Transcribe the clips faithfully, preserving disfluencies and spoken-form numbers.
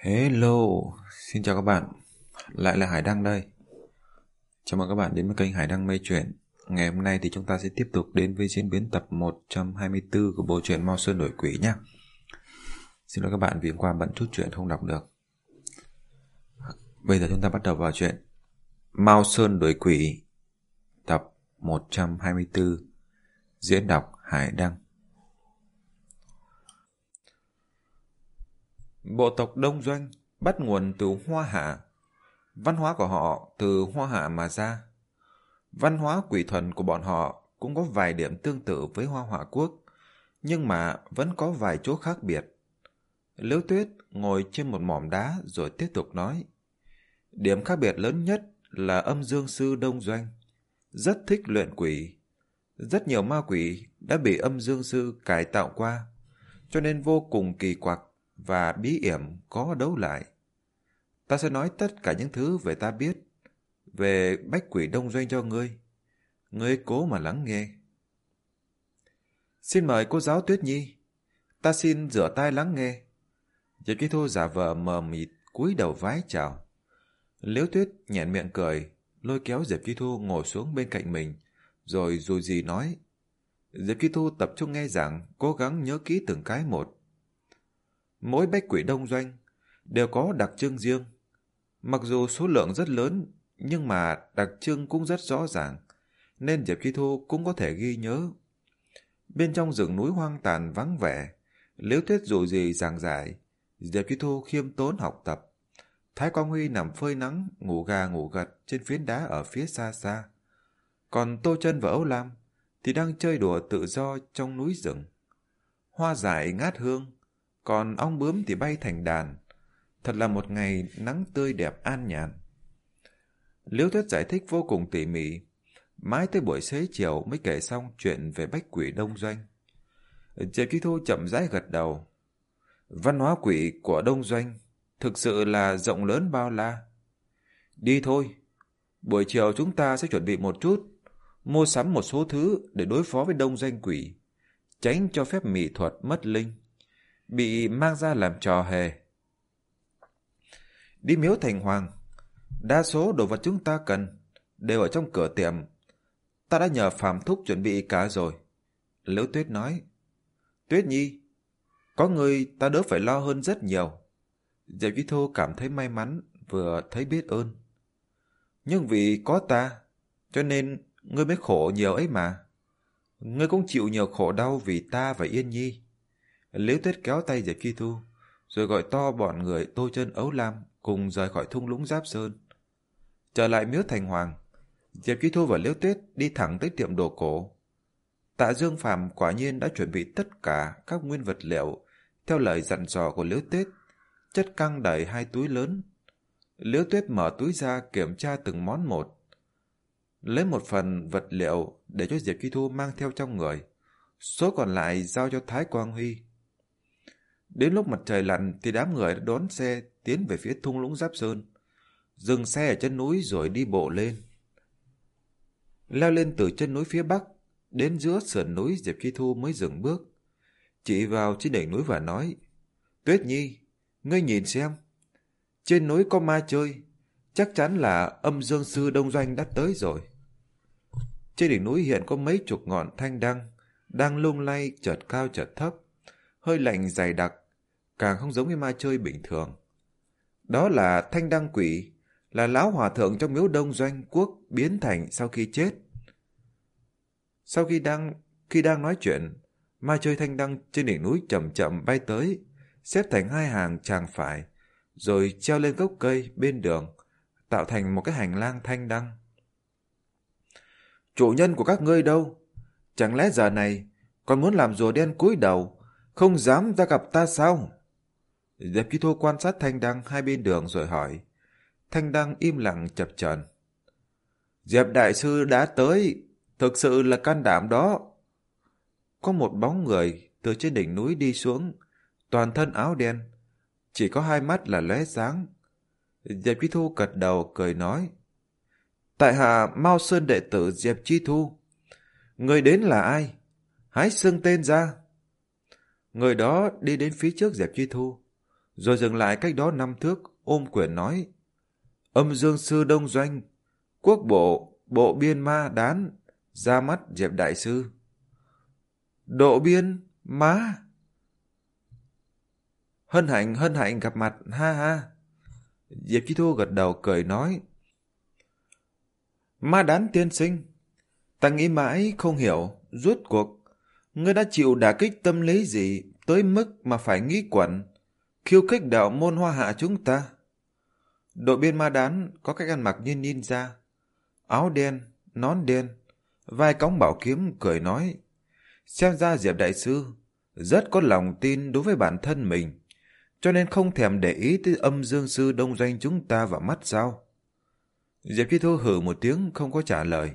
Hello, xin chào các bạn, lại là Hải Đăng đây. Chào mừng các bạn đến với kênh Hải Đăng Mây Chuyện. Ngày hôm nay thì chúng ta sẽ tiếp tục đến với diễn biến tập một trăm hai mươi tư của bộ truyện Mao Sơn Đổi Quỷ nhé. Xin lỗi các bạn vì hôm qua bận chút chuyện không đọc được. Bây giờ chúng ta bắt đầu vào chuyện Mao Sơn Đổi Quỷ tập một trăm hai mươi tư. Diễn đọc Hải Đăng. Bộ tộc Đông Doanh bắt nguồn từ Hoa Hạ. Văn hóa của họ từ Hoa Hạ mà ra. Văn hóa quỷ thuần của bọn họ cũng có vài điểm tương tự với Hoa Hỏa Quốc, nhưng mà vẫn có vài chỗ khác biệt. Liễu Tuyết ngồi trên một mỏm đá rồi tiếp tục nói. Điểm khác biệt lớn nhất là âm dương sư Đông Doanh rất thích luyện quỷ. Rất nhiều ma quỷ đã bị âm dương sư cải tạo qua, cho nên vô cùng kỳ quặc và bí hiểm có đấu lại. Ta sẽ nói tất cả những thứ về ta biết về bách quỷ Đông Doanh cho ngươi. Ngươi cố mà lắng nghe. Xin mời cô giáo Tuyết Nhi. Ta xin rửa tai lắng nghe. Diệp Chi Thu giả vờ mờ mịt cúi đầu vái chào. Liễu Tuyết nhẹn miệng cười, lôi kéo Diệp Chi Thu ngồi xuống bên cạnh mình, rồi dù gì nói. Diệp Chi Thu tập trung nghe giảng, cố gắng nhớ kỹ từng cái một. Mỗi bách quỷ Đông Doanh đều có đặc trưng riêng. Mặc dù số lượng rất lớn, nhưng mà đặc trưng cũng rất rõ ràng, nên Diệp Chi Thu cũng có thể ghi nhớ. Bên trong rừng núi hoang tàn vắng vẻ, Liễu Tuyết dù gì giảng giải, Diệp Chi Thu khiêm tốn học tập. Thái Quang Huy nằm phơi nắng, ngủ gà ngủ gật trên phiến đá ở phía xa xa. Còn Tô Chân và Âu Lam thì đang chơi đùa tự do trong núi rừng. Hoa dại ngát hương, còn ong bướm thì bay thành đàn. Thật là một ngày nắng tươi đẹp an nhàn. Liễu Tuyết giải thích vô cùng tỉ mỉ, mãi tới buổi xế chiều mới kể xong chuyện về bách quỷ Đông Doanh. Diệp Chi Thu chậm rãi gật đầu. Văn hóa quỷ của Đông Doanh thực sự là rộng lớn bao la. Đi thôi, buổi chiều chúng ta sẽ chuẩn bị một chút, mua sắm một số thứ để đối phó với Đông Doanh quỷ, tránh cho phép mỹ thuật mất linh, bị mang ra làm trò hề. Đi miếu Thành Hoàng, đa số đồ vật chúng ta cần đều ở trong cửa tiệm. Ta đã nhờ Phạm Thúc chuẩn bị cả rồi. Liễu Tuyết nói. Tuyết Nhi, có người ta đỡ phải lo hơn rất nhiều. Diệp Chi Thu cảm thấy may mắn, vừa thấy biết ơn. Nhưng vì có ta, cho nên ngươi mới khổ nhiều ấy mà. Ngươi cũng chịu nhiều khổ đau vì ta và Yên Nhi. Liễu Tuyết kéo tay Diệp Chi Thu, rồi gọi to bọn người Tô Chân, Ấu Lam cùng rời khỏi thung lũng Giáp Sơn. Trở lại miếu Thành Hoàng, Diệp Chi Thu và Liễu Tuyết đi thẳng tới tiệm đồ cổ. Tạ Dương Phàm quả nhiên đã chuẩn bị tất cả các nguyên vật liệu theo lời dặn dò của Liễu Tuyết, chất căng đầy hai túi lớn. Liễu Tuyết mở túi ra kiểm tra từng món một, lấy một phần vật liệu để cho Diệp Chi Thu mang theo trong người, số còn lại giao cho Thái Quang Huy. Đến lúc mặt trời lặn thì đám người đã đón xe tiến về phía thung lũng Giáp Sơn, dừng xe ở chân núi rồi đi bộ lên. Leo lên từ chân núi phía bắc, đến giữa sườn núi Diệp Chi Thu mới dừng bước, chỉ vào trên đỉnh núi và nói. Tuyết Nhi, ngươi nhìn xem, trên núi có ma chơi, chắc chắn là âm dương sư Đông Doanh đã tới rồi. Trên đỉnh núi hiện có mấy chục ngọn thanh đăng, đang lung lay chợt cao chợt thấp, hơi lạnh dày đặc, càng không giống như ma chơi bình thường. Đó là thanh đăng quỷ, là lão hòa thượng trong miếu Đông Doanh quốc biến thành sau khi chết. Sau khi đang khi đang nói chuyện, ma chơi thanh đăng trên đỉnh núi chậm chậm bay tới, xếp thành hai hàng tràng phải, rồi treo lên gốc cây bên đường, tạo thành một cái hành lang thanh đăng. Chủ nhân của các ngươi đâu? Chẳng lẽ giờ này còn muốn làm rùa đen cúi đầu, không dám ra gặp ta sao? Diệp Chi Thu quan sát thanh đăng hai bên đường rồi hỏi. Thanh đăng im lặng chập chờn. Diệp đại sư đã tới, thực sự là can đảm đó. Có một bóng người từ trên đỉnh núi đi xuống, toàn thân áo đen, chỉ có hai mắt là lóe sáng. Diệp Chi Thu gật đầu cười nói. Tại hạ Mao Sơn đệ tử Diệp Chi Thu. Người đến là ai? Hãy xưng tên ra. Người đó đi đến phía trước Diệp Chi Thu, rồi dừng lại cách đó năm thước, ôm quyền nói: Âm Dương Sư Đông Doanh, quốc bộ, bộ biên ma đán, ra mắt Diệp đại sư. Độ biên, má. Hân hạnh, hân hạnh gặp mặt, ha ha. Diệp Chi Thu gật đầu cười nói: Ma đán tiên sinh, ta nghĩ mãi không hiểu, rốt cuộc, ngươi đã chịu đả kích tâm lý gì tới mức mà phải nghĩ quẩn, khiêu khích đạo môn Hoa Hạ chúng ta. Đội biên ma đán có cách ăn mặc như ninja, áo đen, nón đen, vai cõng bảo kiếm, cười nói: Xem ra Diệp đại sư rất có lòng tin đối với bản thân mình, cho nên không thèm để ý tới Âm Dương Sư Đông Doanh chúng ta vào mắt sao? Diệp Chi Thu hừ một tiếng không có trả lời.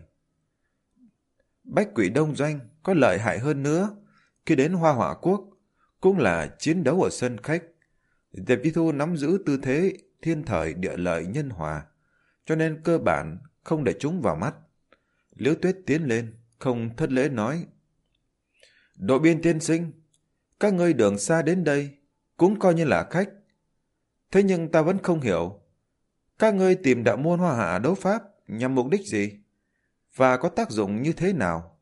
Bách Quỷ Đông Doanh có lợi hại hơn nữa, khi đến Hoa Họa Quốc cũng là chiến đấu ở sân khách. Diệp Chi Thu nắm giữ tư thế thiên thời địa lợi nhân hòa, cho nên cơ bản không để chúng vào mắt. Liễu Tuyết tiến lên, không thất lễ nói: Đội biên tiên sinh, các ngươi đường xa đến đây cũng coi như là khách. Thế nhưng ta vẫn không hiểu, các ngươi tìm đạo môn Hoa Hạ đấu pháp nhằm mục đích gì, và có tác dụng như thế nào?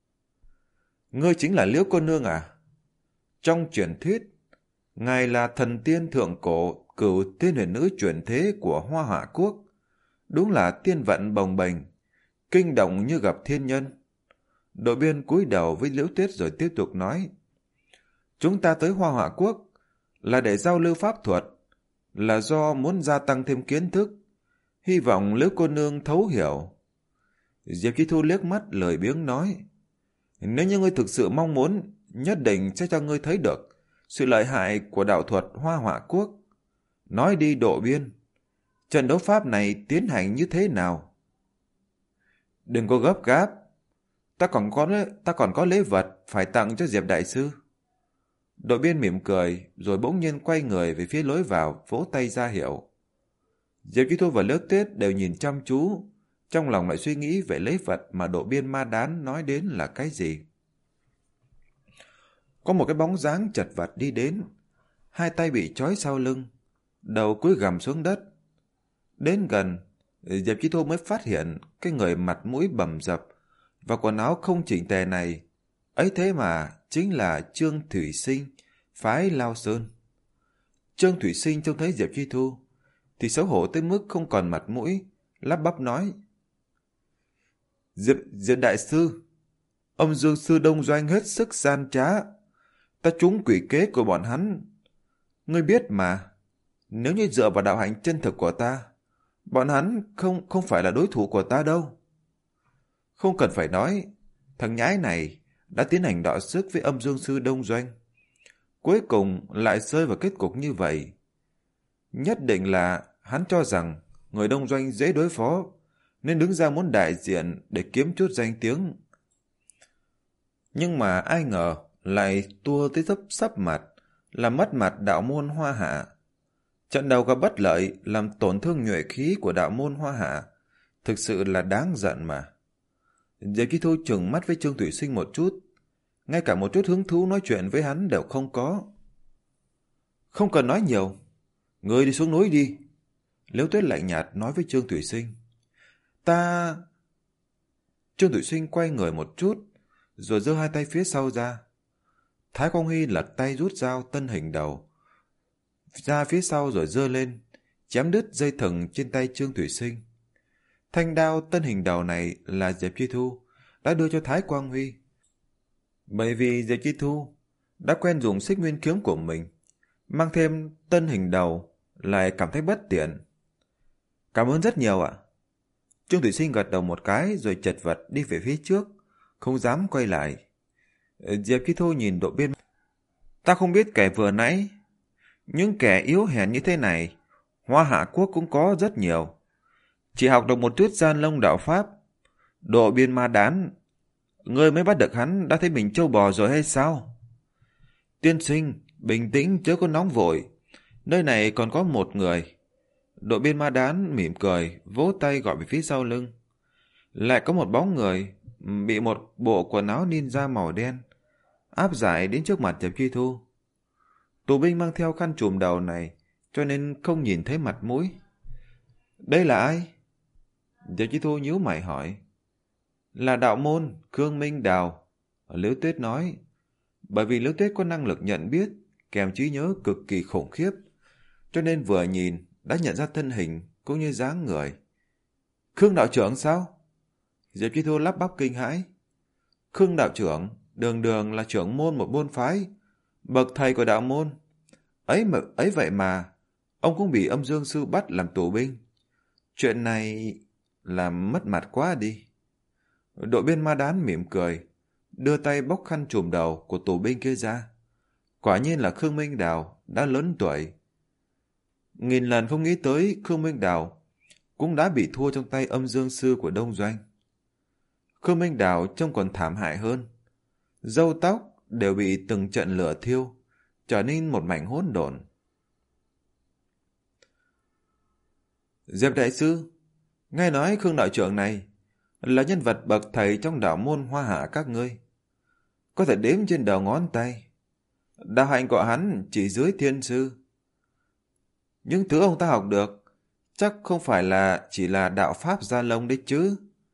Ngươi chính là Liễu cô nương à? Trong truyền thuyết, ngài là thần tiên thượng cổ, cửu tiên huyền nữ chuyển thế của Hoa Hạ Quốc, đúng là tiên vận bồng bềnh, kinh động như gặp thiên nhân. Đội biên cúi đầu với Liễu Tuyết rồi tiếp tục nói: Chúng ta tới Hoa Hạ Quốc là để giao lưu pháp thuật, là do muốn gia tăng thêm kiến thức, hy vọng Liễu cô nương thấu hiểu. Diệp Chi Thu liếc mắt lười biếng nói: Nếu như ngươi thực sự mong muốn, nhất định sẽ cho ngươi thấy được sự lợi hại của đạo thuật Hoa Họa Quốc. Nói đi Độ biên, trận đấu pháp này tiến hành như thế nào? Đừng có gấp gáp, ta còn có ta còn có lễ vật phải tặng cho Diệp đại sư. Đội biên mỉm cười, rồi bỗng nhiên quay người về phía lối vào, vỗ tay ra hiệu. Diệp Chi Thu và Liễu Tuyết đều nhìn chăm chú, trong lòng lại suy nghĩ về lễ vật mà đội biên ma đán nói đến là cái gì. Có một cái bóng dáng chật vật đi đến, hai tay bị trói sau lưng, đầu cúi gằm xuống đất. Đến gần, Diệp Chi Thu mới phát hiện cái người mặt mũi bầm dập và quần áo không chỉnh tề này, ấy thế mà chính là Trương Thủy Sinh, phái Lao Sơn. Trương Thủy Sinh trông thấy Diệp Chi Thu thì xấu hổ tới mức không còn mặt mũi, lắp bắp nói: Diệp, Diệp đại sư, Âm Dương Sư Đông Doanh hết sức gian trá, ta trúng quỷ kế của bọn hắn. Ngươi biết mà, nếu như dựa vào đạo hạnh chân thực của ta, bọn hắn không không phải là đối thủ của ta đâu. Không cần phải nói, thằng nhãi này đã tiến hành đọ sức với Âm Dương Sư Đông Doanh, cuối cùng lại rơi vào kết cục như vậy. Nhất định là hắn cho rằng người Đông Doanh dễ đối phó, nên đứng ra muốn đại diện để kiếm chút danh tiếng. Nhưng mà ai ngờ lại tua tới thấp sắp mặt, làm mất mặt đạo môn Hoa Hạ. Trận đầu gặp bất lợi, làm tổn thương nhuệ khí của đạo môn Hoa Hạ, thực sự là đáng giận mà. Diệp Chi Thu trừng mắt với Trương Thủy Sinh một chút, ngay cả một chút hứng thú nói chuyện với hắn đều không có. Không cần nói nhiều, ngươi đi xuống núi đi. Liễu Tuyết lạnh nhạt nói với Trương Thủy Sinh. Ta... Trương Thủy Sinh quay người một chút, rồi giơ hai tay phía sau ra. Thái Quang Huy lật tay rút dao tân hình đầu ra phía sau rồi giơ lên, chém đứt dây thừng trên tay Trương Thủy Sinh. Thanh đao tân hình đầu này là Diệp Chi Thu đã đưa cho Thái Quang Huy, bởi vì Diệp Chi Thu đã quen dùng xích nguyên kiếm của mình, mang thêm tân hình đầu lại cảm thấy bất tiện. Cảm ơn rất nhiều ạ. Trương Thủy Sinh gật đầu một cái rồi chật vật đi về phía trước, không dám quay lại. Diệp Chi Thu nhìn đội biên. Ta không biết kẻ vừa nãy, những kẻ yếu hèn như thế này, Hoa Hạ Quốc cũng có rất nhiều. Chỉ học được một chút gian lông đạo pháp. Độ biên ma đán, ngươi mới bắt được hắn đã thấy mình trâu bò rồi hay sao? Tiên sinh, bình tĩnh chớ có nóng vội. Nơi này còn có một người. Đội biên ma đán mỉm cười, vỗ tay gọi về phía sau lưng. Lại có một bóng người bị một bộ quần áo ninja màu đen áp giải đến trước mặt Diệp Chi Thu. Tù binh mang theo khăn trùm đầu này, cho nên không nhìn thấy mặt mũi. Đây là ai? Diệp Chi Thu nhíu mày hỏi. Là đạo môn Khương Minh Đào. Liễu Tuyết nói. Bởi vì Liễu Tuyết có năng lực nhận biết, kèm trí nhớ cực kỳ khủng khiếp, cho nên vừa nhìn đã nhận ra thân hình cũng như dáng người. Khương đạo trưởng sao? Diệp Chi Thu lắp bắp kinh hãi. Khương đạo trưởng đường đường là trưởng môn một môn phái, bậc thầy của đạo môn. Ấy mà ấy vậy mà ông cũng bị Âm Dương sư bắt làm tù binh. Chuyện này làm mất mặt quá đi. Đội biên Ma Đán mỉm cười, đưa tay bóc khăn trùm đầu của tù binh kia ra. Quả nhiên là Khương Minh Đào đã lớn tuổi. Nghìn lần không nghĩ tới Khương Minh Đào cũng đã bị thua trong tay Âm Dương sư của Đông Doanh. Khương Minh Đào trông còn thảm hại hơn. Râu tóc đều bị từng trận lửa thiêu, trở nên một mảnh hỗn độn. Diệp đại sư, nghe nói Khương đạo trưởng này là nhân vật bậc thầy trong đạo môn Hoa Hạ các ngươi, có thể đếm trên đầu ngón tay. Đạo hạnh của hắn chỉ dưới thiên sư. Những thứ ông ta học được chắc không phải là chỉ là đạo pháp gia lông đấy chứ.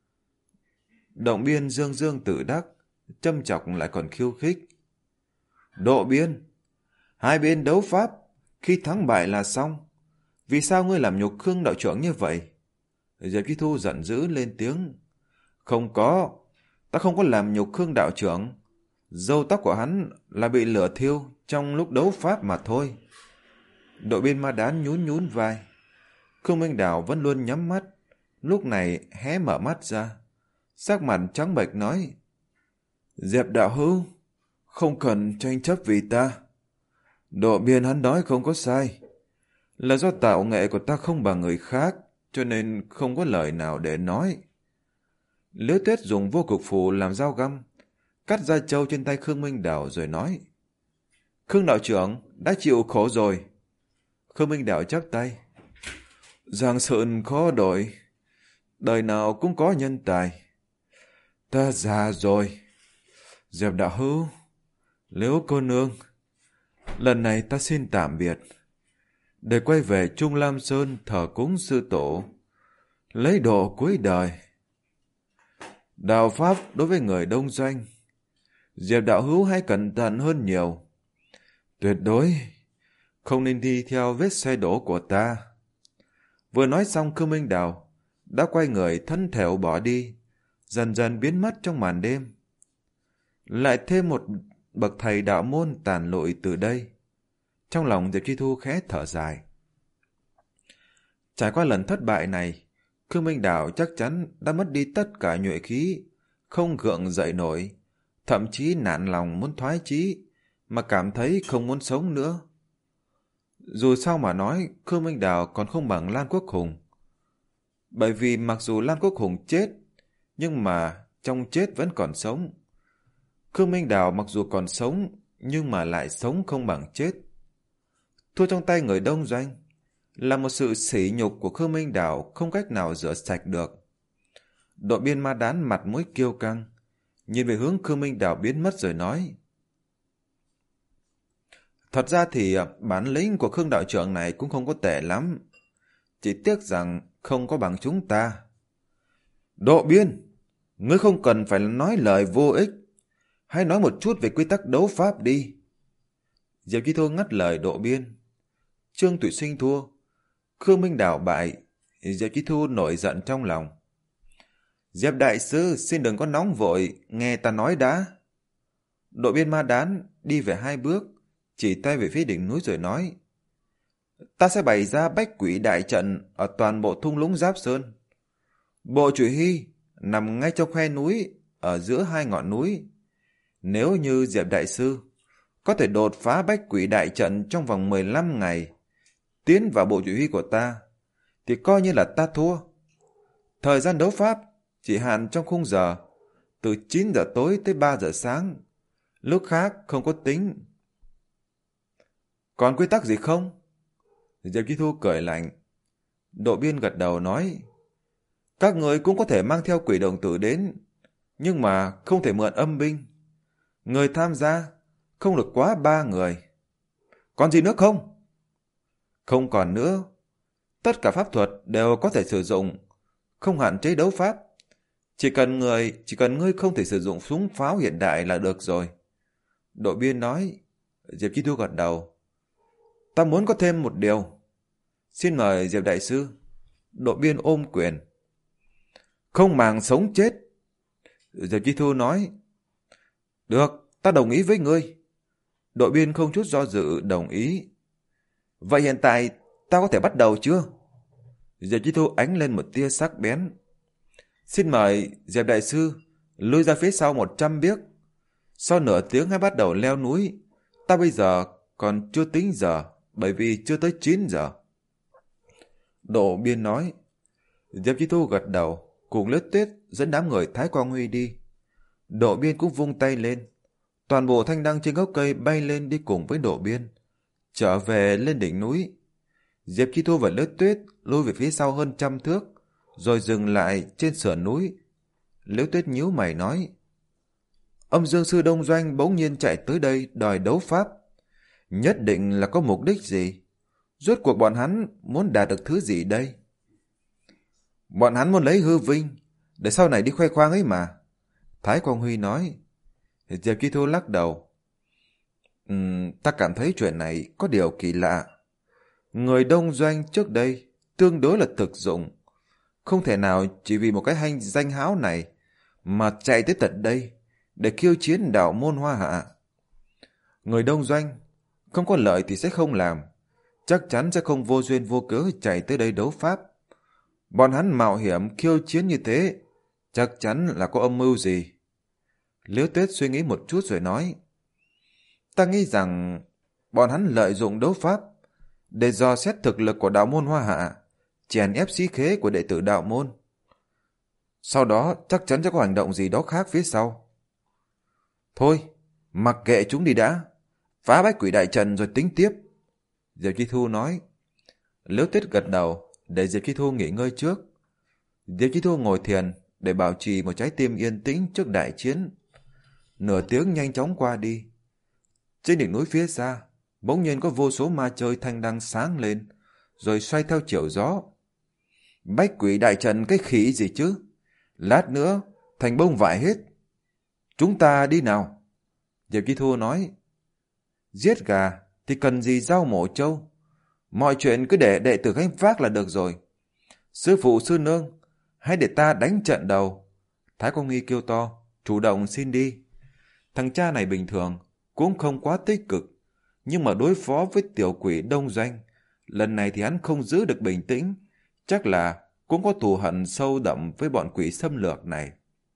Động Biên dương dương tự đắc, châm chọc lại còn khiêu khích. Độ Biên, hai bên đấu pháp, khi thắng bại là xong. Vì sao ngươi làm nhục Khương đạo trưởng như vậy? Diệp Chi Thu giận dữ lên tiếng. Không có, ta không có làm nhục Khương đạo trưởng. Râu tóc của hắn là bị lửa thiêu trong lúc đấu pháp mà thôi. Đội biên Ma Đán nhún nhún vai. Khương Minh Đào vẫn luôn nhắm mắt, lúc này hé mở mắt ra, sắc mặt trắng bệch nói. Diệp đạo hữu, không cần tranh chấp vì ta. Độ biên hắn nói không có sai, là do tạo nghệ của ta không bằng người khác, cho nên không có lời nào để nói. Liễu Tuyết dùng vô cực phù làm dao găm, cắt da trâu trên tay Khương Minh Đào rồi nói. Khương đạo trưởng đã chịu khổ rồi. Khương Minh Đào chắp tay. Giang sơn khó đổi, đời nào cũng có nhân tài. Ta già rồi. Diệp đạo hữu, Liễu cô nương, lần này ta xin tạm biệt, để quay về Trung Lam Sơn thờ cúng sư tổ, lấy độ cuối đời. Đạo pháp đối với người Đông Doanh, Diệp đạo hữu hãy cẩn thận hơn nhiều. Tuyệt đối không nên đi theo vết xe đổ của ta. Vừa nói xong, Khương Minh Đào đã quay người thân thểu bỏ đi, dần dần biến mất trong màn đêm. Lại thêm một bậc thầy đạo môn tàn lụi từ đây. Trong lòng Diệp Chi Thu khẽ thở dài. Trải qua lần thất bại này, Khương Minh Đào chắc chắn đã mất đi tất cả nhuệ khí, không gượng dậy nổi, thậm chí nản lòng muốn thoái chí, mà cảm thấy không muốn sống nữa. Dù sao mà nói, Khương Minh Đào còn không bằng Lan Quốc Hùng. Bởi vì mặc dù Lan Quốc Hùng chết, nhưng mà trong chết vẫn còn sống. Khương Minh Đào mặc dù còn sống, nhưng mà lại sống không bằng chết. Thua trong tay người Đông Doanh là một sự sỉ nhục của Khương Minh Đào không cách nào rửa sạch được. Đội biên Ma Đán mặt mũi kiêu căng, nhìn về hướng Khương Minh Đào biến mất rồi nói. Thật ra thì bản lĩnh của Khương đạo trưởng này cũng không có tệ lắm. Chỉ tiếc rằng không có bằng chúng ta. Độ biên, ngươi không cần phải nói lời vô ích. Hãy nói một chút về quy tắc đấu pháp đi. Diệp Chi Thu ngắt lời Độ biên. Trương Tụy Sinh thua, Khương Minh Đào bại. Diệp Chi Thu nổi giận trong lòng. Diệp đại sư xin đừng có nóng vội, nghe ta nói đã. Đội biên Ma Đán đi về hai bước, chỉ tay về phía đỉnh núi rồi nói. Ta sẽ bày ra bách quỷ đại trận ở toàn bộ thung lũng Giáp Sơn. Bộ chỉ huy nằm ngay trong khe núi, ở giữa hai ngọn núi. Nếu như Diệp đại sư có thể đột phá bách quỷ đại trận trong vòng mười lăm ngày, tiến vào bộ chỉ huy của ta, thì coi như là ta thua. Thời gian đấu pháp chỉ hạn trong khung giờ, từ chín giờ tối tới ba giờ sáng. Lúc khác không có tính. Còn quy tắc gì không? Diệp Chi Thu cười lạnh. Độ biên gật đầu nói. Các người cũng có thể mang theo quỷ đồng tử đến, nhưng mà không thể mượn âm binh. Người tham gia không được quá ba người. Còn gì nữa không? Không còn nữa. Tất cả pháp thuật đều có thể sử dụng, không hạn chế đấu pháp. Chỉ cần người, chỉ cần ngươi không thể sử dụng súng pháo hiện đại là được rồi. Đội biên nói. Diệp Chi Thu gật đầu. Ta muốn có thêm một điều. Xin mời Diệp đại sư. Đội biên ôm quyền. Không màng sống chết. Diệp Chi Thu nói. Được, ta đồng ý với ngươi. Đội biên không chút do dự đồng ý. Vậy hiện tại ta có thể bắt đầu chưa? Diệp Chi Thu ánh lên một tia sắc bén. Xin mời Diệp đại sư lui ra phía sau một trăm bước. Sau nửa tiếng hãy bắt đầu leo núi. Ta bây giờ còn chưa tính giờ, bởi vì chưa tới chín giờ. Độ biên nói. Diệp Chi Thu gật đầu, cùng Lướt Tuyết dẫn đám người Thái Quang Huy đi. Độ biên cũng vung tay lên. Toàn bộ thanh đăng trên gốc cây bay lên đi cùng với Độ biên, trở về lên đỉnh núi. Diệp Chi Thu và Lướt Tuyết lui về phía sau hơn trăm thước, rồi dừng lại trên sườn núi. Lướt Tuyết nhíu mày nói. Âm Dương Sư Đông Doanh bỗng nhiên chạy tới đây đòi đấu pháp. Nhất định là có mục đích gì? Rốt cuộc bọn hắn muốn đạt được thứ gì đây? Bọn hắn muốn lấy hư vinh, để sau này đi khoe khoang ấy mà. Thái Quang Huy nói. Diệp Chi Thu lắc đầu. Uhm, ta cảm thấy chuyện này có điều kỳ lạ. Người Đông Doanh trước đây tương đối là thực dụng. Không thể nào chỉ vì một cái hành danh háo này mà chạy tới tận đây để khiêu chiến đạo môn Hoa Hạ. Người Đông Doanh không có lợi thì sẽ không làm, chắc chắn sẽ không vô duyên vô cớ chạy tới đây đấu pháp. Bọn hắn mạo hiểm khiêu chiến như thế, chắc chắn là có âm mưu gì. Liễu Tuyết suy nghĩ một chút rồi nói. Ta nghĩ rằng bọn hắn lợi dụng đấu pháp để dò xét thực lực của đạo môn Hoa Hạ, chèn ép sĩ khế của đệ tử đạo môn. Sau đó chắc chắn sẽ có hành động gì đó khác phía sau. Thôi, mặc kệ chúng đi đã, phá bách quỷ đại trận rồi tính tiếp. Diệp Chi Thu nói. Liễu Tuyết gật đầu để Diệp Chi Thu nghỉ ngơi trước. Diệp Chi Thu ngồi thiền để bảo trì một trái tim yên tĩnh trước đại chiến. Nửa tiếng nhanh chóng qua đi. Trên đỉnh núi phía xa, bỗng nhiên có vô số ma chơi thanh đăng sáng lên, rồi xoay theo chiều gió. Bách quỷ đại trận cái khỉ gì chứ? Lát nữa thành bông vải hết. Chúng ta đi nào. Diệp Chi Thu nói. Giết gà thì cần gì dao mổ trâu. Mọi chuyện cứ để đệ tử gánh vác là được rồi. Sư phụ sư nương, hãy để ta đánh trận đầu. Thái Quang Nghi kêu to, chủ động xin đi. Thằng cha này bình thường cũng không quá tích cực, nhưng mà đối phó với tiểu quỷ Đông Doanh, lần này thì hắn không giữ được bình tĩnh, chắc là cũng có thù hận sâu đậm với bọn quỷ xâm lược này.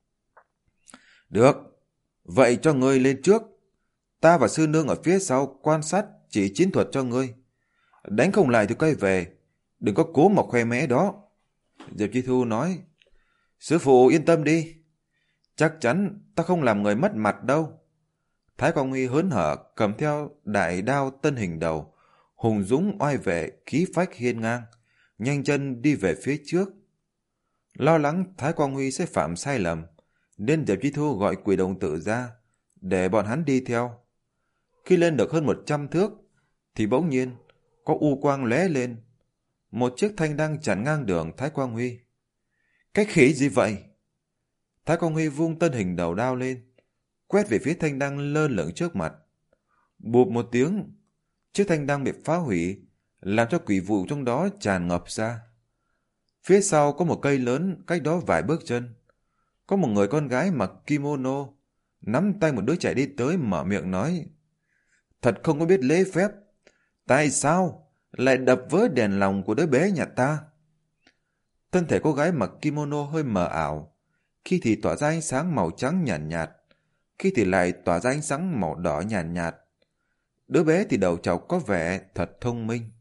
Được, vậy cho ngươi lên trước. Ta và sư nương ở phía sau quan sát chỉ chiến thuật cho ngươi. Đánh không lại thì quay về, đừng có cố mà khoe mẽ đó. Diệp Chi Thu nói. Sư phụ yên tâm đi, chắc chắn ta không làm người mất mặt đâu. Thái Quang Huy hớn hở cầm theo đại đao tân hình đầu, hùng dũng oai vệ, khí phách hiên ngang, nhanh chân đi về phía trước. Lo lắng Thái Quang Huy sẽ phạm sai lầm, nên Diệp Chi Thu gọi quỷ đồng tử ra, để bọn hắn đi theo. Khi lên được hơn một trăm thước, thì bỗng nhiên có u quang lóe lên. Một chiếc thanh đăng chặn ngang đường Thái Quang Huy. Cái khỉ gì vậy? Thái Quang Huy vung tân hình đầu đao lên, quét về phía thanh đăng lơ lửng trước mặt. Bụp một tiếng, chiếc thanh đăng bị phá hủy, làm cho quỷ vụ trong đó tràn ngập ra. Phía sau có một cây lớn, cách đó vài bước chân. Có một người con gái mặc kimono, nắm tay một đứa trẻ đi tới mở miệng nói. Thật không có biết lễ phép. Tại sao lại đập vỡ đèn lồng của đứa bé nhà ta? Thân thể cô gái mặc kimono hơi mờ ảo, khi thì tỏa ra ánh sáng màu trắng nhàn nhạt, nhạt, khi thì lại tỏa ra ánh sáng màu đỏ nhàn nhạt, nhạt. Đứa bé thì đầu trọc có vẻ thật thông minh.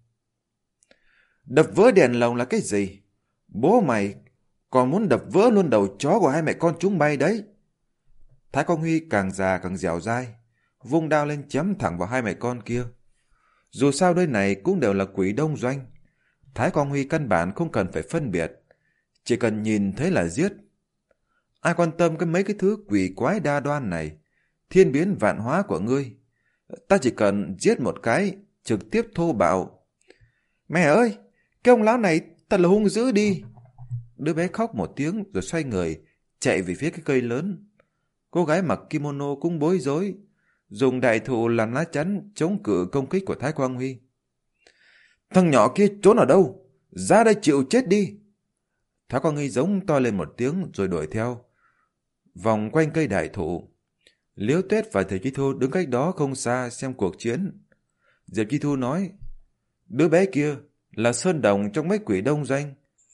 Đập vỡ đèn lồng là cái gì? Bố mày còn muốn đập vỡ luôn đầu chó của hai mẹ con chúng bay đấy. Thái Quang Huy càng già càng dẻo dai, vung đao lên chém thẳng vào hai mẹ con kia. Dù sao nơi này cũng đều là quỷ Đông Doanh, Thái Quang Huy căn bản không cần phải phân biệt, chỉ cần nhìn thấy là giết. Ai quan tâm cái mấy cái thứ quỷ quái đa đoan này, thiên biến vạn hóa của ngươi. Ta chỉ cần giết một cái, trực tiếp thô bạo. Mẹ ơi, cái ông lão này thật là hung dữ đi. Đứa bé khóc một tiếng rồi xoay người, chạy về phía cái cây lớn. Cô gái mặc kimono cũng bối rối, dùng đại thụ làm lá chắn chống cự công kích của Thái Quang Huy. Thằng nhỏ kia trốn ở đâu? Ra đây chịu chết đi! Thái Quang Huy giống to lên một tiếng rồi đuổi theo, vòng quanh cây đại thụ. Liễu Tuyết và Thầy Chi Thu đứng cách đó không xa xem cuộc chiến. Diệp Chi Thu nói, đứa bé kia là Sơn Đồng trong mấy quỷ đông doanh.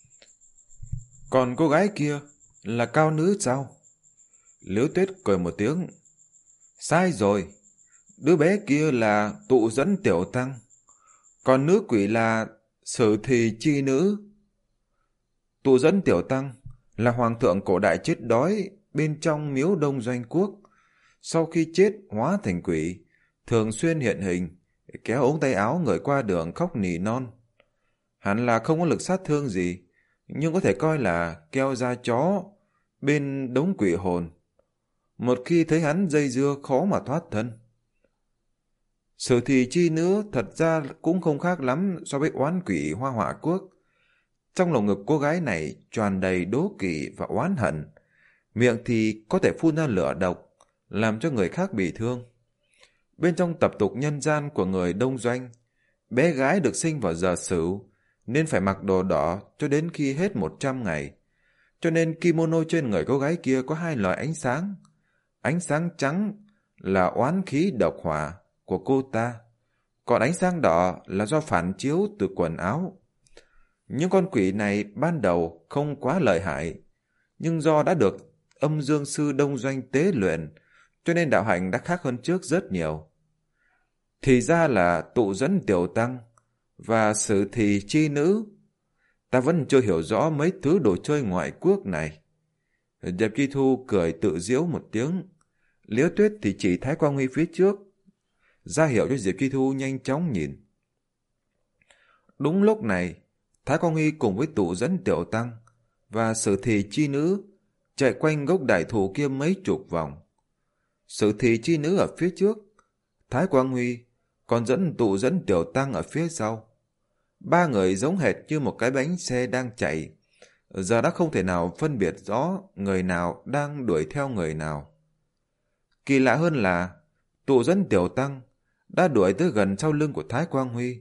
Còn cô gái kia là Cao Nữ sao? Liễu Tuyết cười một tiếng. Sai rồi, đứa bé kia là Tụ Dẫn Tiểu Tăng, còn nữ quỷ là Sử Thì Chi Nữ. Tụ Dẫn Tiểu Tăng là hoàng thượng cổ đại chết đói bên trong miếu Đông Doanh Quốc. Sau khi chết hóa thành quỷ, thường xuyên hiện hình, kéo ống tay áo người qua đường khóc nỉ non. Hẳn là không có lực sát thương gì, nhưng có thể coi là keo da chó bên đống quỷ hồn. Một khi thấy hắn dây dưa khó mà thoát thân. Sử Thì Chi Nữ thật ra cũng không khác lắm so với oán quỷ Hoa Họa Quốc. Trong lồng ngực cô gái này tràn đầy đố kỵ và oán hận, miệng thì có thể phun ra lửa độc, làm cho người khác bị thương. Bên trong tập tục nhân gian của người Đông Doanh, bé gái được sinh vào giờ Sửu nên phải mặc đồ đỏ cho đến khi hết một trăm ngày. Cho nên kimono trên người cô gái kia có hai loại ánh sáng. Ánh sáng trắng là oán khí độc hỏa của cô ta, còn ánh sáng đỏ là do phản chiếu từ quần áo. Những con quỷ này ban đầu không quá lợi hại, nhưng do đã được âm dương sư Đông Doanh tế luyện, cho nên đạo hạnh đã khác hơn trước rất nhiều. Thì ra là Tụ Dẫn Tiểu Tăng và Sử Thì Chi Nữ. Ta vẫn chưa hiểu rõ mấy thứ đồ chơi ngoại quốc này. Diệp Chi Thu cười tự giễu một tiếng. Liễu Tuyết thì chỉ Thái Quang Huy phía trước, ra hiệu cho Diệp Chi Thu nhanh chóng nhìn. Đúng lúc này, Thái Quang Huy cùng với Tụ Dẫn Tiểu Tăng và Sử Thì Chi Nữ chạy quanh gốc đại thụ kia mấy chục vòng. Sử Thì Chi Nữ ở phía trước, Thái Quang Huy còn dẫn Tụ Dẫn Tiểu Tăng ở phía sau. Ba người giống hệt như một cái bánh xe đang chạy, giờ đã không thể nào phân biệt rõ người nào đang đuổi theo người nào. Kỳ lạ hơn là Tụ Dẫn Tiểu Tăng đã đuổi tới gần sau lưng của Thái Quang Huy.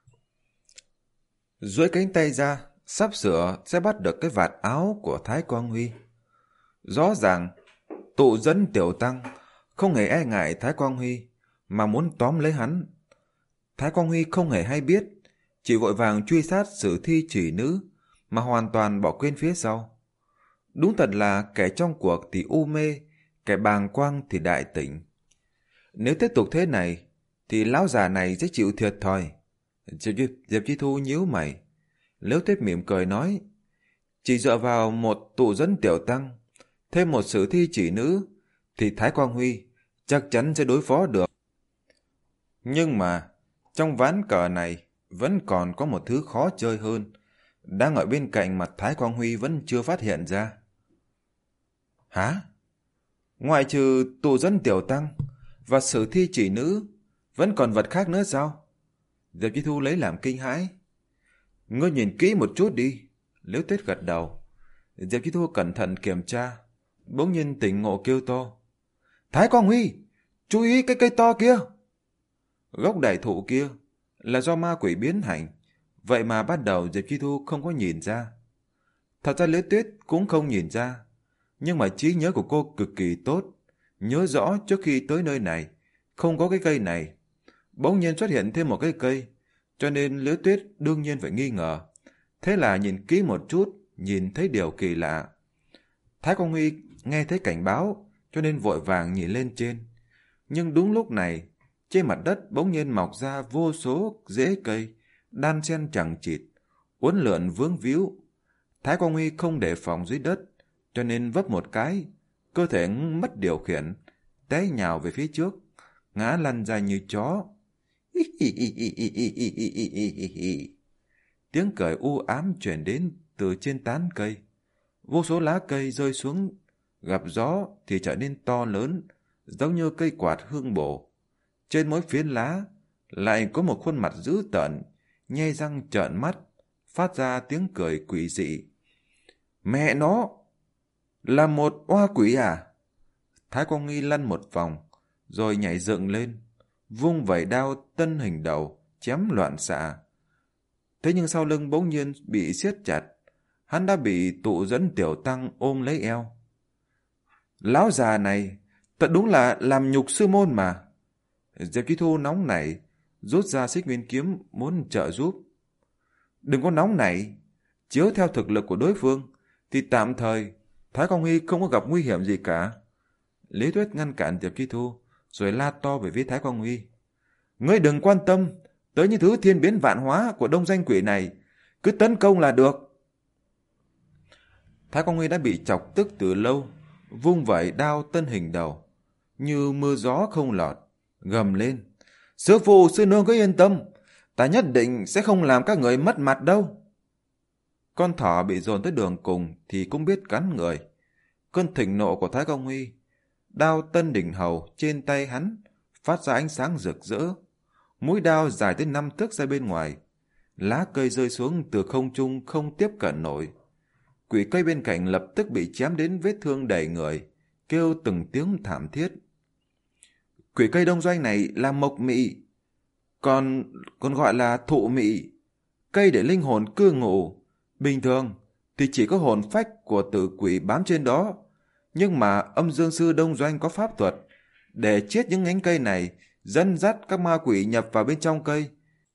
Duỗi cánh tay ra, sắp sửa sẽ bắt được cái vạt áo của Thái Quang Huy. Rõ ràng, Tụ Dẫn Tiểu Tăng không hề e ngại Thái Quang Huy, mà muốn tóm lấy hắn. Thái Quang Huy không hề hay biết, chỉ vội vàng truy sát Sử Thi Chỉ Nữ, mà hoàn toàn bỏ quên phía sau. Đúng thật là kẻ trong cuộc thì u mê, kẻ bàng quang thì đại tỉnh. Nếu tiếp tục thế này, thì lão già này sẽ chịu thiệt thòi. Diệp, Diệp Chi Thu nhíu mày. Liễu Tuyết mỉm cười nói, chỉ dựa vào một Tụ Dẫn Tiểu Tăng, thêm một Sử Thi Chỉ Nữ, thì Thái Quang Huy chắc chắn sẽ đối phó được. Nhưng mà, trong ván cờ này, vẫn còn có một thứ khó chơi hơn, đang ở bên cạnh mặt Thái Quang Huy vẫn chưa phát hiện ra. Hả? Ngoại trừ Tụ Dẫn Tiểu Tăng và Sử Thi Chỉ Nữ, vẫn còn vật khác nữa sao? Diệp Chi Thu lấy làm kinh hãi. Ngươi nhìn kỹ một chút đi. Liễu Tuyết gật đầu. Diệp Chi Thu cẩn thận kiểm tra, bỗng nhiên tỉnh ngộ kêu to. Thái Quang Huy, chú ý cái cây to kia. Gốc đại thụ kia là do ma quỷ biến thành, vậy mà bắt đầu Diệp Chi Thu không có nhìn ra. Thật ra Liễu Tuyết cũng không nhìn ra, nhưng mà trí nhớ của cô cực kỳ tốt, nhớ rõ trước khi tới nơi này không có cái cây này, bỗng nhiên xuất hiện thêm một cái cây, cho nên Liễu Tuyết đương nhiên phải nghi ngờ. Thế là nhìn kỹ một chút, nhìn thấy điều kỳ lạ. Thái Quang Huy nghe thấy cảnh báo, cho nên vội vàng nhìn lên trên. Nhưng đúng lúc này, trên mặt đất bỗng nhiên mọc ra vô số rễ cây, đan xen chằng chịt, uốn lượn vướng víu. Thái Quang Huy không đề phòng dưới đất, cho nên vấp một cái, cơ thể mất điều khiển, té nhào về phía trước, ngã lăn ra như chó. Tiếng cười u ám truyền đến từ trên tán cây. Vô số lá cây rơi xuống, gặp gió thì trở nên to lớn, giống như cây quạt hương bổ. Trên mỗi phiến lá lại có một khuôn mặt dữ tợn, nhe răng trợn mắt, phát ra tiếng cười quỷ dị. Mẹ nó! Là một oa quỷ à? Thái Quang Nghi lăn một vòng, rồi nhảy dựng lên, vung vẩy đao tân hình đầu, chém loạn xạ. Thế nhưng sau lưng bỗng nhiên bị siết chặt, hắn đã bị Tụ Dẫn Tiểu Tăng ôm lấy eo. Lão già này, thật đúng là làm nhục sư môn mà. Diệp Chí Thu nóng nảy, rút ra Xích Nguyên Kiếm muốn trợ giúp. Đừng có nóng nảy, chiếu theo thực lực của đối phương, thì tạm thời Thái Quang Huy không có gặp nguy hiểm gì cả. Lý Tuyết ngăn cản Diệp Chí Thu, rồi la to về phía Thái Quang Huy. Ngươi đừng quan tâm tới những thứ thiên biến vạn hóa của đông danh quỷ này, cứ tấn công là được. Thái Quang Huy đã bị chọc tức từ lâu, vung vẩy đao tân hình đầu, như mưa gió không lọt, gầm lên. Sư phụ, sư nương cứ yên tâm, ta nhất định sẽ không làm các người mất mặt đâu. Con thỏ bị dồn tới đường cùng thì cũng biết cắn người. Cơn thịnh nộ của Thái Quang Huy, đao tân đỉnh hầu trên tay hắn phát ra ánh sáng rực rỡ. Mũi đao dài tới năm thước ra bên ngoài. Lá cây rơi xuống từ không trung không tiếp cận nổi. Quỷ cây bên cạnh lập tức bị chém đến vết thương đầy người, kêu từng tiếng thảm thiết. Quỷ cây đông doanh này là mộc mị, còn còn gọi là thụ mị, cây để linh hồn cư ngụ. Bình thường thì chỉ có hồn phách của tử quỷ bám trên đó, nhưng mà Âm Dương Sư Đông Doanh có pháp thuật để chết những nhánh cây này, dẫn dắt các ma quỷ nhập vào bên trong cây.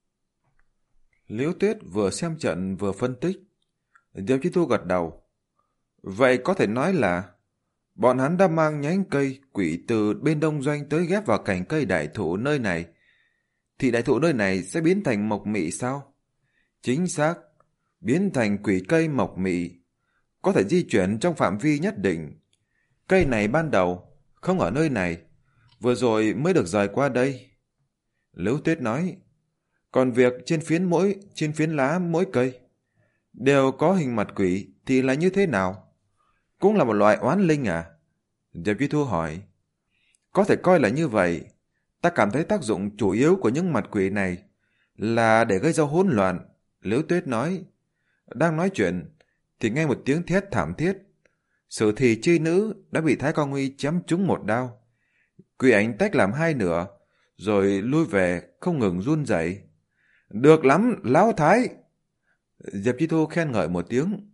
Liễu Tuyết vừa xem trận vừa phân tích. Diệp Chí Thu gật đầu. Vậy có thể nói là bọn hắn đã mang nhánh cây quỷ từ bên Đông Doanh tới ghép vào cành cây đại thụ nơi này. Thì đại thụ nơi này sẽ biến thành mộc mị sao? Chính xác, biến thành quỷ cây mộc mị, có thể di chuyển trong phạm vi nhất định. Cây này ban đầu không ở nơi này, vừa rồi mới được rời qua đây. Liễu Tuyết nói. Còn việc trên phiến mỗi trên phiến lá mỗi cây đều có hình mặt quỷ thì là như thế nào? Cũng là một loại oán linh à? Diệp Chí Thu hỏi. Có thể coi là như vậy. Ta cảm thấy tác dụng chủ yếu của những mặt quỷ này là để gây ra hỗn loạn. Liễu Tuyết nói. Đang nói chuyện thì nghe một tiếng thét thảm thiết. Sử Thì Chi Nữ đã bị Thái Quang Huy chém trúng một đao. Quỷ ảnh tách làm hai nửa, rồi lui về không ngừng run rẩy. Được lắm, Lão Thái! Diệp Chí Thu khen ngợi một tiếng.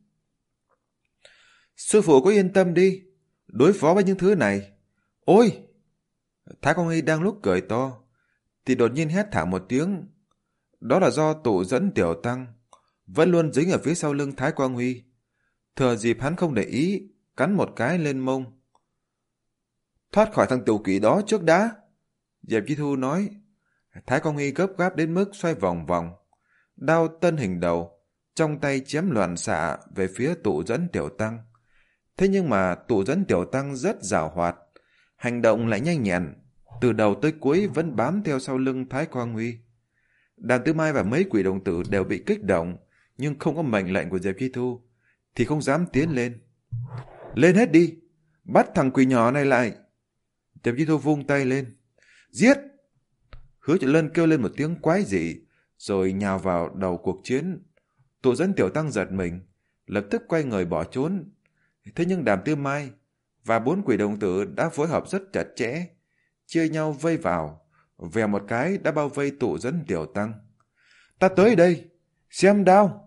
Sư phụ cứ yên tâm đi, đối phó với những thứ này. Ôi! Thái Quang Huy đang lúc cười to, thì đột nhiên hét thảm một tiếng. Đó là do Tụ Dẫn Tiểu Tăng vẫn luôn dính ở phía sau lưng Thái Quang Huy. Thừa dịp hắn không để ý, cắn một cái lên mông. Thoát khỏi thằng tiểu quỷ đó trước đã. Diệp Chí Thu nói. Thái Quang Huy gấp gáp đến mức xoay vòng vòng, đao tân hình đầu trong tay chém loạn xạ về phía Tụ Dẫn Tiểu Tăng. Thế nhưng mà Tụ Dẫn Tiểu Tăng rất giàu hoạt, hành động lại nhanh nhẹn, từ đầu tới cuối vẫn bám theo sau lưng Thái Quang Huy. Đàm Tư Mai và mấy quỷ đồng tử đều bị kích động, nhưng không có mệnh lệnh của Diệp Chí Thu thì không dám tiến lên. Lên hết đi, bắt thằng quỷ nhỏ này lại. Diệp Chí Thu vung tay lên. Giết! Hứa Truyện Lân kêu lên một tiếng quái dị, rồi nhào vào đầu cuộc chiến. Tụ Dẫn Tiểu Tăng giật mình, lập tức quay người bỏ trốn. Thế nhưng Đàm Tư Mai và bốn quỷ đồng tử đã phối hợp rất chặt chẽ, chia nhau vây vào, vèo một cái đã bao vây Tụ Dẫn Tiểu Tăng. Ta tới đây, xem đao!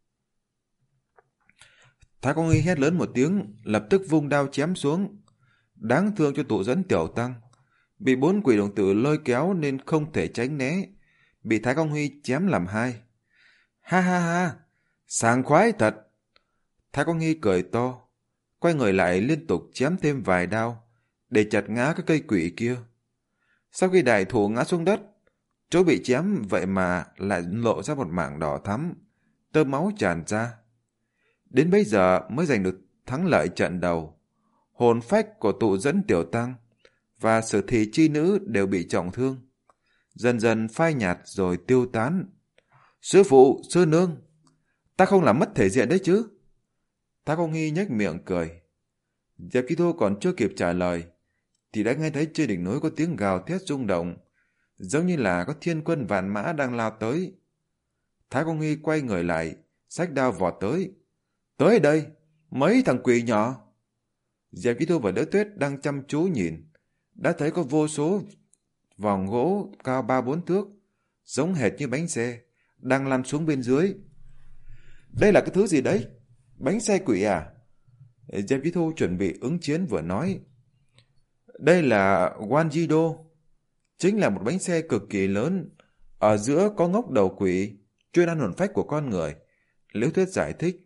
Thái Quang Huy hét lớn một tiếng, lập tức vung đao chém xuống. Đáng thương cho Tụ Dẫn Tiểu Tăng, bị bốn quỷ đồng tử lôi kéo nên không thể tránh né, bị Thái Quang Huy chém làm hai. Ha ha ha, sảng khoái thật! Thái Quang Huy cười to, quay người lại liên tục chém thêm vài đao để chặt ngã cái cây quỷ kia. Sau khi đại thụ ngã xuống đất, chỗ bị chém vậy mà lại lộ ra một mảng đỏ thắm, tơ máu tràn ra. Đến bây giờ mới giành được thắng lợi trận đầu. Hồn phách của Tụ Dẫn Tiểu Tăng và Sử Thì Chi Nữ đều bị trọng thương, dần dần phai nhạt rồi tiêu tán. Sư phụ, sư nương, ta không làm mất thể diện đấy chứ? Thái Quang Huy nhếch miệng cười. Diệp Chí Thu còn chưa kịp trả lời thì đã nghe thấy trên đỉnh núi có tiếng gào thét rung động. giống như là có thiên quân vạn mã đang lao tới. Thái Công Huy quay người lại, xách đao vọt tới. Tới đây, mấy thằng quỷ nhỏ! Diệp Chi Thu và Liễu Tuyết đang chăm chú nhìn, đã thấy có vô số vòng gỗ cao ba bốn thước, giống hệt như bánh xe, đang lăn xuống bên dưới. Đây là cái thứ gì đấy? Bánh xe quỷ à? Diệp Chi Thu chuẩn bị ứng chiến vừa nói. Đây là Wanjido, chính là một bánh xe cực kỳ lớn, ở giữa có ngốc đầu quỷ, chuyên ăn hồn phách của con người. Liễu Tuyết giải thích.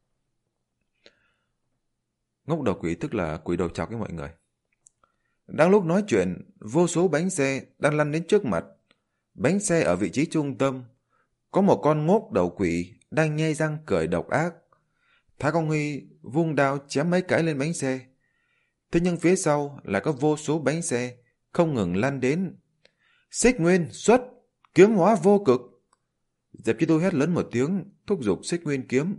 Ngốc đầu quỷ tức là quỷ đầu chọc với mọi người. Đang lúc nói chuyện, vô số bánh xe đang lăn đến trước mặt. Bánh xe ở vị trí trung tâm, có một con ngốc đầu quỷ đang nhe răng cười độc ác. Thái Công Huy vung đao chém mấy cái lên bánh xe. Thế nhưng phía sau lại có vô số bánh xe không ngừng lăn đến. Xích Nguyên xuất, kiếm hóa vô cực. Diệp Chi Thu hét lớn một tiếng, thúc giục Xích Nguyên kiếm.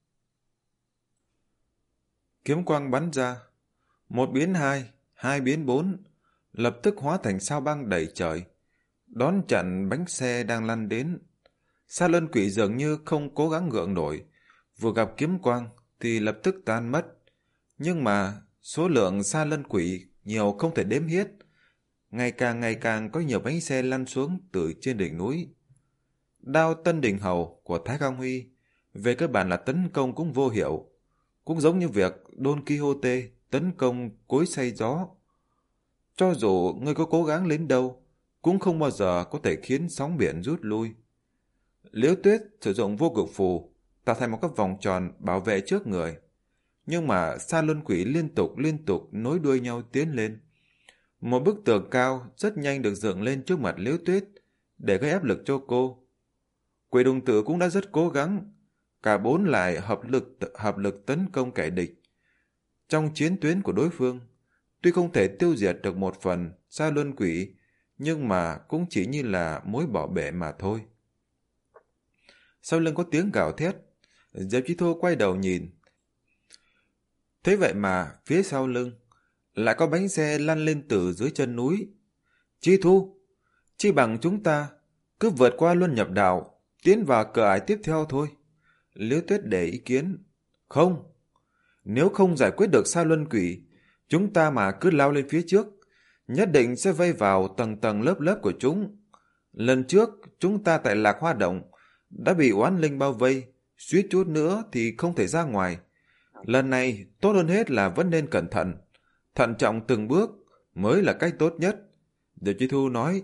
Kiếm quang bắn ra, một biến hai, hai biến bốn, lập tức hóa thành sao băng đầy trời, đón chặn bánh xe đang lăn đến. Sa Luân Quỷ dường như không cố gắng gượng nổi, vừa gặp kiếm quang thì lập tức tan mất. Nhưng mà số lượng Sa Luân Quỷ nhiều không thể đếm hết, ngày càng ngày càng có nhiều bánh xe lăn xuống từ trên đỉnh núi. Đao Tân Đình Hầu của Thái Công Huy về cơ bản là tấn công cũng vô hiệu, cũng giống như việc Don Quixote tấn công cối xay gió. Cho dù ngươi có cố gắng đến đâu, cũng không bao giờ có thể khiến sóng biển rút lui. Liễu Tuyết sử dụng vô cực phù, tạo thành một cái vòng tròn bảo vệ trước người. Nhưng mà Sa Luân Quỷ liên tục liên tục nối đuôi nhau tiến lên. Một bức tường cao rất nhanh được dựng lên trước mặt Liễu Tuyết để gây áp lực cho cô. Quỷ đồng tử cũng đã rất cố gắng, cả bốn lại hợp lực hợp lực tấn công kẻ địch. Trong chiến tuyến của đối phương, tuy không thể tiêu diệt được một phần Sa Luân Quỷ, nhưng mà cũng chỉ như là mối bỏ bể mà thôi. Sau lưng có tiếng gào thét, Diệp Chi Thu quay đầu nhìn. Thế vậy mà phía sau lưng lại có bánh xe lăn lên từ dưới chân núi. Chi Thu, chi bằng chúng ta cứ vượt qua luân nhập đạo, tiến vào cửa ải tiếp theo thôi. Liễu Tuyết để ý kiến. Không, nếu không giải quyết được Sa Luân Quỷ, chúng ta mà cứ lao lên phía trước, nhất định sẽ vây vào tầng tầng lớp lớp của chúng. Lần trước chúng ta tại Lạc Hoa Động đã bị oán linh bao vây, suýt chút nữa thì không thể ra ngoài. Lần này tốt hơn hết là vẫn nên cẩn thận, thận trọng từng bước mới là cách tốt nhất. Diệp Chi Thu nói.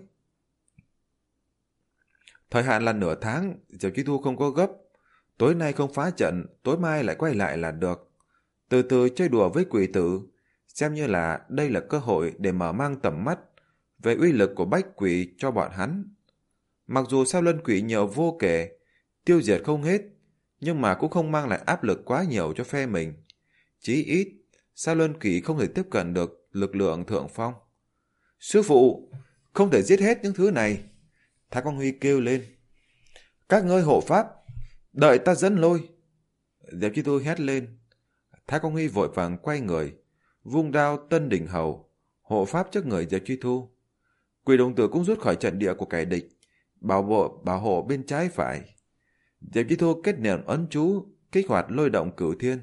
Thời hạn là nửa tháng, Diệp Chi Thu không có gấp. Tối nay không phá trận, tối mai lại quay lại là được. Từ từ chơi đùa với quỷ tử, xem như là đây là cơ hội để mở mang tầm mắt về uy lực của bách quỷ cho bọn hắn. Mặc dù Sa Luân Quỷ nhiều vô kể, tiêu diệt không hết, nhưng mà cũng không mang lại áp lực quá nhiều cho phe mình. Chí ít, Sa Luân Quỷ không thể tiếp cận được lực lượng thượng phong. Sư phụ, không thể giết hết những thứ này. Thái Quang Huy kêu lên. Các ngươi hộ pháp, đợi ta dẫn lôi. Diệp Chi Thu hét lên. Thái Quang Huy vội vàng quay người, vung đao Tân Đỉnh Hầu, hộ pháp trước người Diệp Chi Thu. Quỷ đồng tử cũng rút khỏi trận địa của kẻ địch, bảo bộ bảo hộ bên trái phải. Diệp Chi Thu kết niệm ấn chú, kích hoạt lôi động cửu thiên.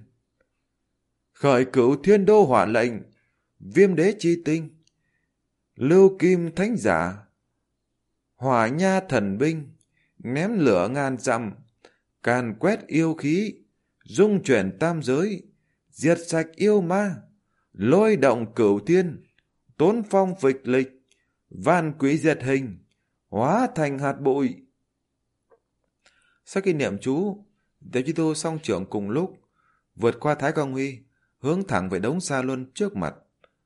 Khởi cửu thiên đô hỏa lệnh, viêm đế chi tinh, lưu kim thánh giả, hỏa nha thần binh, ném lửa ngàn dặm, càn quét yêu khí, dung chuyển tam giới, diệt sạch yêu ma, lôi động cửu thiên, tốn phong phịch lịch, van quý diệt hình, hóa thành hạt bụi. Sau khi niệm chú, Diệp Chi Thu song trưởng cùng lúc vượt qua Thái Quang Huy, hướng thẳng về đống Sa Luân trước mặt.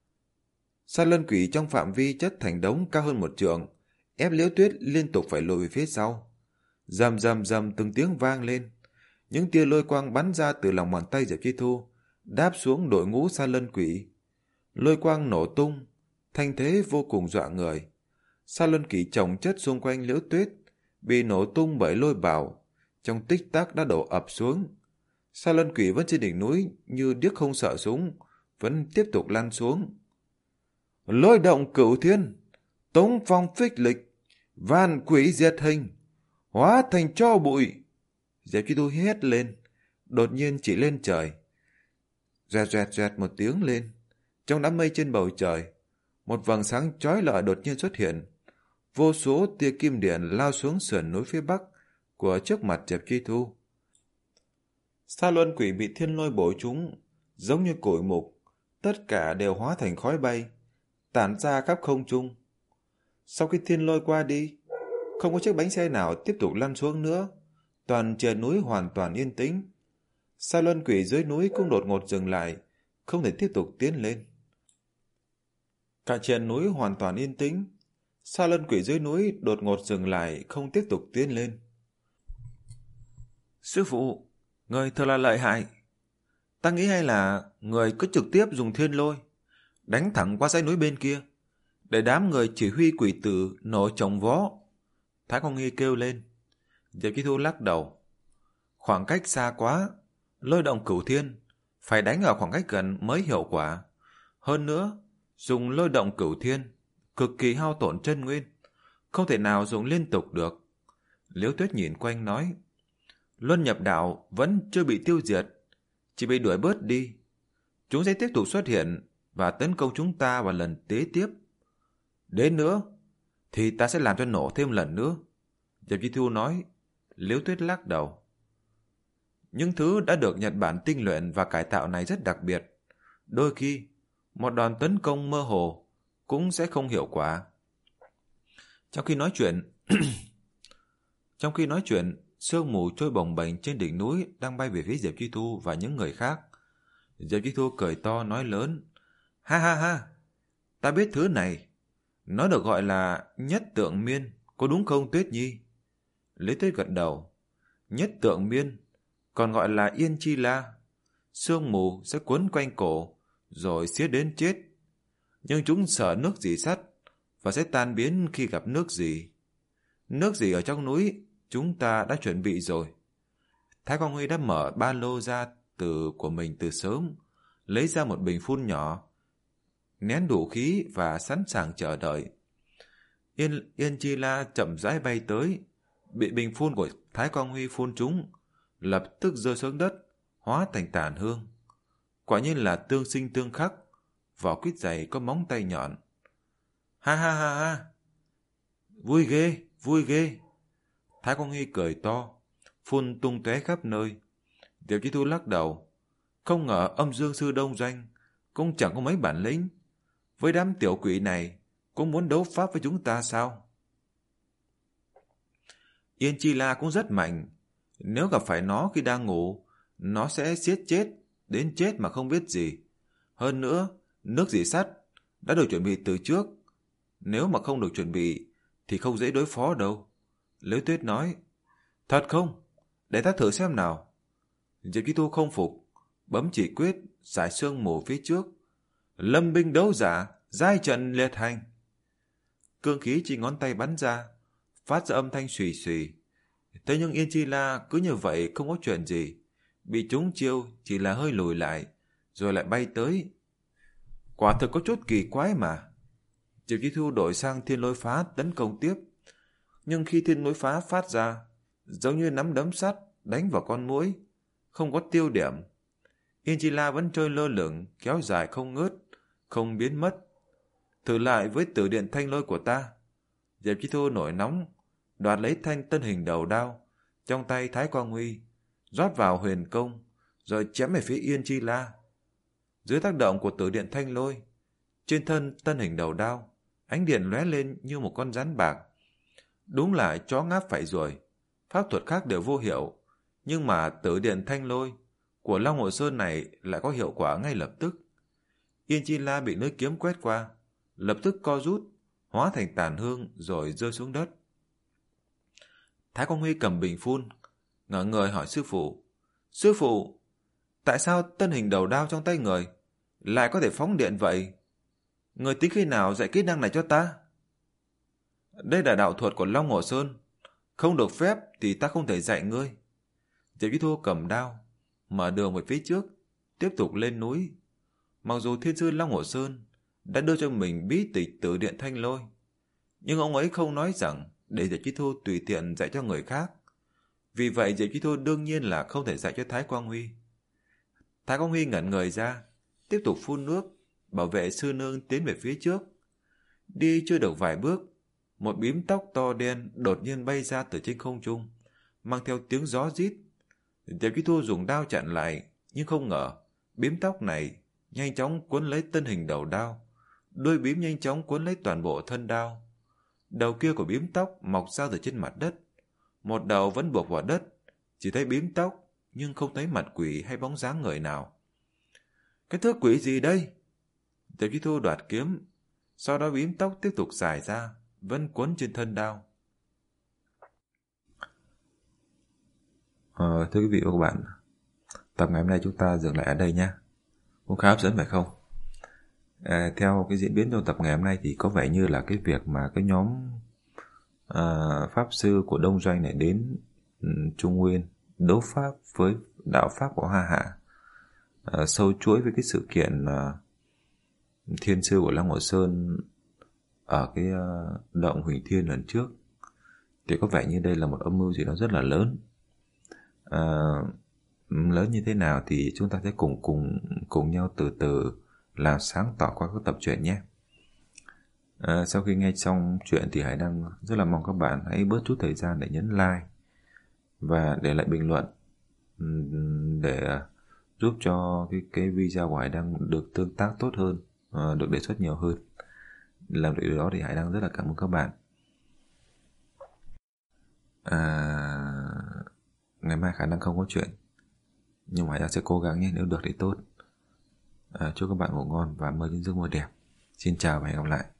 Sa Luân Quỷ trong phạm vi chất thành đống cao hơn một trượng, ép Liễu Tuyết liên tục phải lùi về phía sau. Rầm rầm rầm từng tiếng vang lên, những tia lôi quang bắn ra từ lòng bàn tay Diệp Chi Thu, đáp xuống đội ngũ Sa Luân Quỷ. Lôi quang nổ tung, thanh thế vô cùng dọa người. Sa Luân Quỷ chồng chất xung quanh Liễu Tuyết, bị nổ tung bởi lôi bào, trong tích tắc đã đổ ập xuống. Sa Luân Quỷ vẫn trên đỉnh núi như điếc không sợ súng, vẫn tiếp tục lăn xuống. Lôi động cửu thiên, tống phong phích lịch, Vạn quỷ diệt hình, hóa thành tro bụi. Diệp Chi Thu hét lên, đột nhiên chỉ lên trời. Doẹt doẹt doẹt một tiếng lên, trong đám mây trên bầu trời, một vầng sáng chói lọi đột nhiên xuất hiện. Vô số tia kim điện lao xuống sườn núi phía bắc của trước mặt Diệp Chi Thu. Sa luân quỷ bị thiên lôi bổ trúng, giống như củi mục, tất cả đều hóa thành khói bay, tản ra khắp không trung. Sau khi thiên lôi qua đi, không có chiếc bánh xe nào tiếp tục lăn xuống nữa, toàn triền núi hoàn toàn yên tĩnh. Sa luân quỷ dưới núi cũng đột ngột dừng lại, không thể tiếp tục tiến lên. Cả triền núi hoàn toàn yên tĩnh, Sa luân quỷ dưới núi đột ngột dừng lại, không tiếp tục tiến lên. Sư phụ, người thật là lợi hại. Ta nghĩ hay là người cứ trực tiếp dùng thiên lôi, đánh thẳng qua dãy núi bên kia, để đám người chỉ huy quỷ tử nổ chồng vó. Thái Công Nghi kêu lên. Diệp Chi Thu lắc đầu. Khoảng cách xa quá, lôi động cửu thiên, phải đánh ở khoảng cách gần mới hiệu quả. Hơn nữa, dùng lôi động cửu thiên, cực kỳ hao tổn chân nguyên, không thể nào dùng liên tục được. Liễu Tuyết nhìn quanh nói, Luân nhập đạo vẫn chưa bị tiêu diệt, chỉ bị đuổi bớt đi. Chúng sẽ tiếp tục xuất hiện và tấn công chúng ta vào lần kế tiếp. Đến nữa, thì ta sẽ làm cho nổ thêm lần nữa. Diệp Chi Thu nói. Liễu Tuyết lắc đầu. Những thứ đã được Nhật Bản tinh luyện và cải tạo này rất đặc biệt. Đôi khi, một đòn tấn công mơ hồ cũng sẽ không hiệu quả. Trong khi nói chuyện, trong khi nói chuyện, sương mù trôi bồng bềnh trên đỉnh núi đang bay về phía Diệp Chi Thu và những người khác. Diệp Chi Thu cười to nói lớn, ha ha ha, ta biết thứ này, nó được gọi là nhất tượng miên, có đúng không Tuyết Nhi? Lý Tuyết gật đầu. Nhất tượng miên, còn gọi là yên chi la, sương mù sẽ cuốn quanh cổ, rồi xiết đến chết. Nhưng chúng sợ nước dỉ sắt và sẽ tan biến khi gặp nước dỉ. Nước dỉ ở trong núi chúng ta đã chuẩn bị rồi. Thái Quang Huy đã mở ba lô ra từ của mình từ sớm, lấy ra một bình phun nhỏ, nén đủ khí và sẵn sàng chờ đợi. Yên, Yên Chi La chậm rãi bay tới, bị bình phun của Thái Quang Huy phun trúng, lập tức rơi xuống đất, hóa thành tàn hương. Quả nhiên là tương sinh tương khắc, vỏ quýt dày có móng tay nhọn. Ha ha ha ha, vui ghê, vui ghê. Thái Quang Huy cười to, phun tung tóe khắp nơi. Diệp Chi Thu lắc đầu, không ngờ Âm Dương Sư Đông Doanh cũng chẳng có mấy bản lĩnh. Với đám tiểu quỷ này cũng muốn đấu pháp với chúng ta sao? Yên Chi La cũng rất mạnh. Nếu gặp phải nó khi đang ngủ, nó sẽ giết chết, đến chết mà không biết gì. Hơn nữa, nước dỉ sắt đã được chuẩn bị từ trước. Nếu mà không được chuẩn bị, thì không dễ đối phó đâu. Liễu Tuyết nói, thật không? Để ta thử xem nào. Diệp Chi Thu không phục, bấm chỉ quyết, giải sương mù phía trước. Lâm binh đấu giả, giai trận liệt hành. Cương khí chỉ ngón tay bắn ra, phát ra âm thanh xùy xùy. Thế nhưng Yên Chi La cứ như vậy không có chuyện gì. Bị trúng chiêu chỉ là hơi lùi lại, rồi lại bay tới. Quả thực có chút kỳ quái mà. Diệp Chi Thu đổi sang thiên lôi phá tấn công tiếp. Nhưng khi thiên lôi phá phát ra, giống như nắm đấm sắt đánh vào con muỗi, không có tiêu điểm. Yên Chi La vẫn trôi lơ lửng, kéo dài không ngớt, không biến mất. Thử lại với tử điện thanh lôi của ta. Diệp Chi Thu nổi nóng, đoạt lấy thanh tân hình đầu đao trong tay Thái Quang Huy, rót vào huyền công, rồi chém về phía Yên Chi La. Dưới tác động của tử điện thanh lôi, trên thân tân hình đầu đao, ánh điện lóe lên như một con rắn bạc. Đúng là chó ngáp phải ruồi, pháp thuật khác đều vô hiệu, nhưng mà tử điện thanh lôi của Long Hồ Sơn này lại có hiệu quả ngay lập tức. Yên Chi La bị lưỡi kiếm quét qua, lập tức co rút, hóa thành tàn hương rồi rơi xuống đất. Thái Quang Huy cầm bình phun, ngỡ người hỏi sư phụ, sư phụ, tại sao tân hình đầu đao trong tay người lại có thể phóng điện vậy? Người tính khi nào dạy kỹ năng này cho ta? Đây là đạo thuật của Long Hồ Sơn, không được phép thì ta không thể dạy ngươi. Diệp Chi Thu cầm đao, mở đường về phía trước, tiếp tục lên núi. Mặc dù thiên sư Long Hồ Sơn đã đưa cho mình bí tịch tử điện thanh lôi, nhưng ông ấy không nói rằng để Diệp Chi Thu tùy tiện dạy cho người khác. Vì vậy Diệp Chi Thu đương nhiên là không thể dạy cho Thái Quang Huy. Thái Quang Huy ngẩn người ra, tiếp tục phun nước, bảo vệ sư nương tiến về phía trước. Đi chưa được vài bước, một bím tóc to đen đột nhiên bay ra từ trên không trung, mang theo tiếng gió rít. Diệp Chi Thu dùng đao chặn lại, nhưng không ngờ bím tóc này nhanh chóng cuốn lấy thân hình đầu đao, đuôi bím nhanh chóng cuốn lấy toàn bộ thân đao. Đầu kia của bím tóc mọc ra từ trên mặt đất, một đầu vẫn buộc vào đất, chỉ thấy bím tóc nhưng không thấy mặt quỷ hay bóng dáng người nào. Cái thứ quỷ gì đây? Diệp Chi Thu đoạt kiếm, sau đó bím tóc tiếp tục dài ra, vẫn quấn trên thân đao. Ờ, thưa quý vị và các bạn, tập ngày hôm nay chúng ta dừng lại ở đây nhé. Cũng khá hấp dẫn phải không? À, theo cái diễn biến trong tập ngày hôm nay thì có vẻ như là cái việc mà cái nhóm à, pháp sư của Đông Doanh này đến um, Trung Nguyên đấu pháp với đạo pháp của Hoa Hạ, à, sâu chuỗi với cái sự kiện à, thiên sư của Lăng Hồ Sơn ở cái uh, động Huỳnh Thiên lần trước, thì có vẻ như đây là một âm mưu gì đó rất là lớn. À, lớn như thế nào thì chúng ta sẽ cùng cùng cùng nhau từ từ làm sáng tỏ qua các tập truyện nhé. À, sau khi nghe xong chuyện thì Hải Đăng rất là mong các bạn hãy bớt chút thời gian để nhấn like và để lại bình luận để giúp cho cái, cái video của Hải Đăng được tương tác tốt hơn, được đề xuất nhiều hơn. Làm được điều đó thì Hải Đăng rất là cảm ơn các bạn. À, ngày mai khả năng không có chuyện, nhưng mà Hải Đăng sẽ cố gắng nhé, nếu được thì tốt. À, chúc các bạn ngủ ngon và mơ những giấc mơ đẹp. Xin chào và hẹn gặp lại.